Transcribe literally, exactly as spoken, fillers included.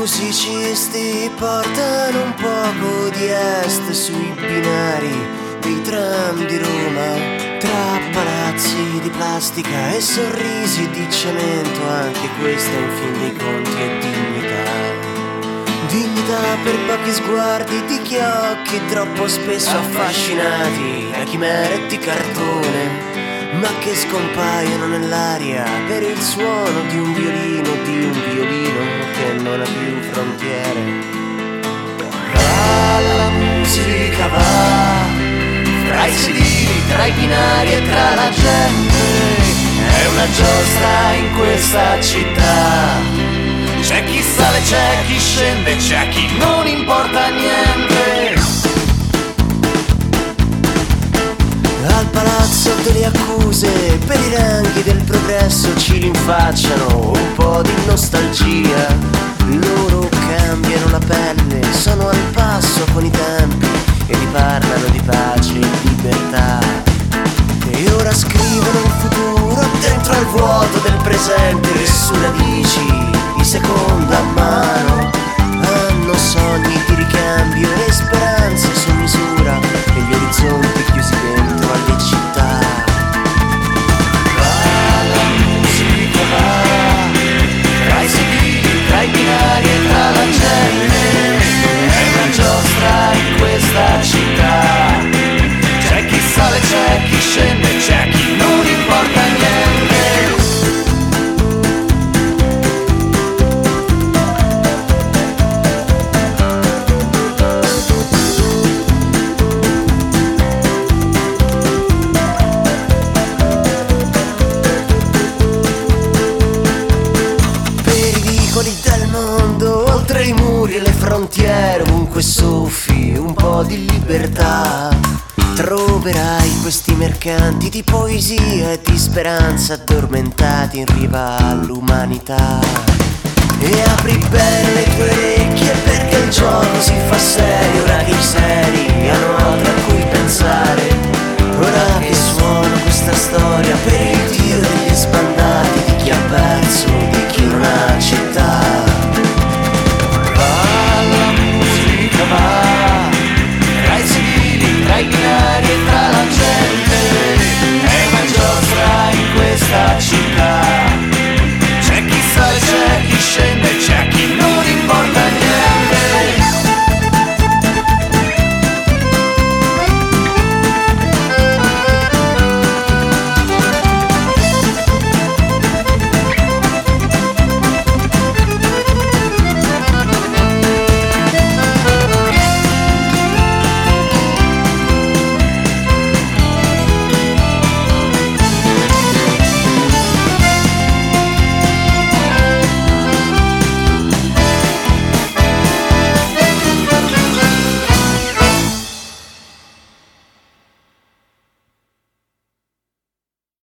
musicisti portano un poco di est sui binari dei tram di Roma, tra palazzi di plastica e sorrisi di cemento. Anche questa in fin dei conti è dignità. Dignità per pochi sguardi di chi ha occhi troppo spesso affascinati da chimere di cartone, ma che scompaiono nell'aria per il suono di un violino, di un violino che non ha più frontiere. Va la musica, va fra i sedili, tra i binari e tra la gente. È una giostra in questa città. C'è chi sale, c'è chi scende, c'è chi non importa niente. Al palazzo delle accuse, per i ranghi del progresso ci rinfacciano un po' di nostalgia. Loro cambiano la pelle, sono al passo con i tempi e vi parlano di pace e libertà. E ora scrivono il futuro dentro al vuoto del presente, che su radici di seconda mano hanno sogni di ricambio e speranze su misura e gli orizzonti chiusi dentro alle città. Va la musica, va tra i sedili, tra i binari e tra la gente. È una giostra in questa città. C'è chi sale, c'è chi scende, c'è chi non importa niente. Del mondo, oltre i muri e le frontiere, ovunque soffi un po' di libertà. Troverai questi mercanti di poesia e di speranza addormentati in riva all'umanità. E apri bene le tue orecchie perché il gioco si fa serio, ora che i seri hanno